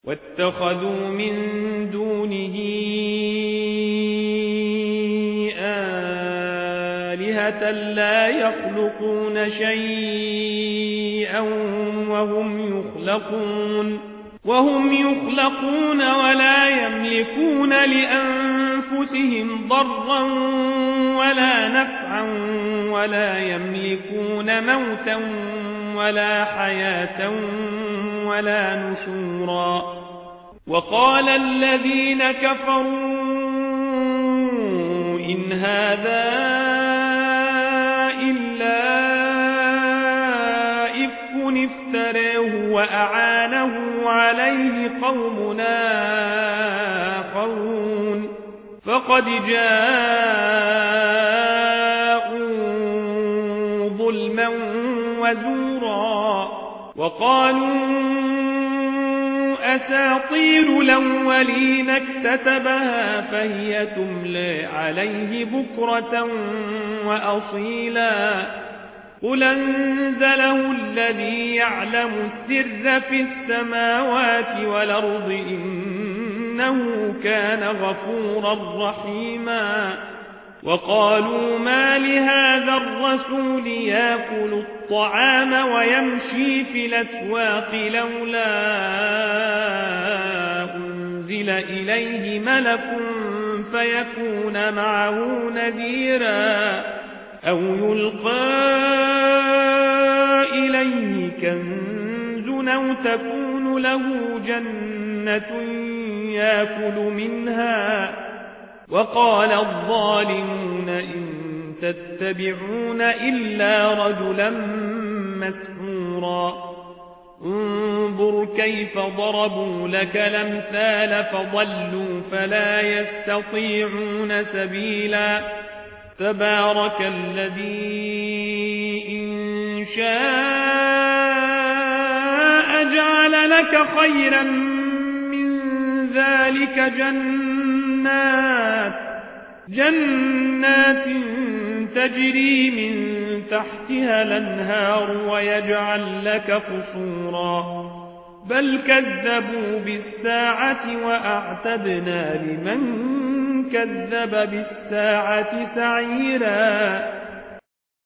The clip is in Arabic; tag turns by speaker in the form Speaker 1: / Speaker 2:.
Speaker 1: واتخذوا من دونه آلهة لا يخلقون شيئا وهم يخلقون ولا يملكون لأنفسهم ضرا ولا نفعا ولا يملكون موتا ولا حياة ولا نشورا. وقال الذين كفروا إن هذا إلا إفك افتراه وأعانه عليه قوم آخرون فقد جاءوا ظلما وزورا. وقالوا أساطير الأولين اكتتبها فهي تملى عليه بكرة وأصيلا. قل أنزله الذي يعلم السر في السماوات والأرض إنه كان غفورا رحيما. وقالوا ما لهذا الرسول يأكل الطعام ويمشي في الأسواق لولا أنزل إليه ملك فيكون معه نذيرا أو يلقى إليه كنز أو تكون له جنة يأكل منها. وقال الظالمون إن تتبعون إلا رجلا مسحورا. انظر كيف ضربوا لك الأمثال فضلوا فلا يستطيعون سبيلا. تبارك الذي إن شاء جعل لك خيرا من ذلك جنات تجري من تحتها الأنهار ويجعل لك قصورا. بل كذبوا بالساعة وأعتدنا لمن كذب بالساعة سعيرا.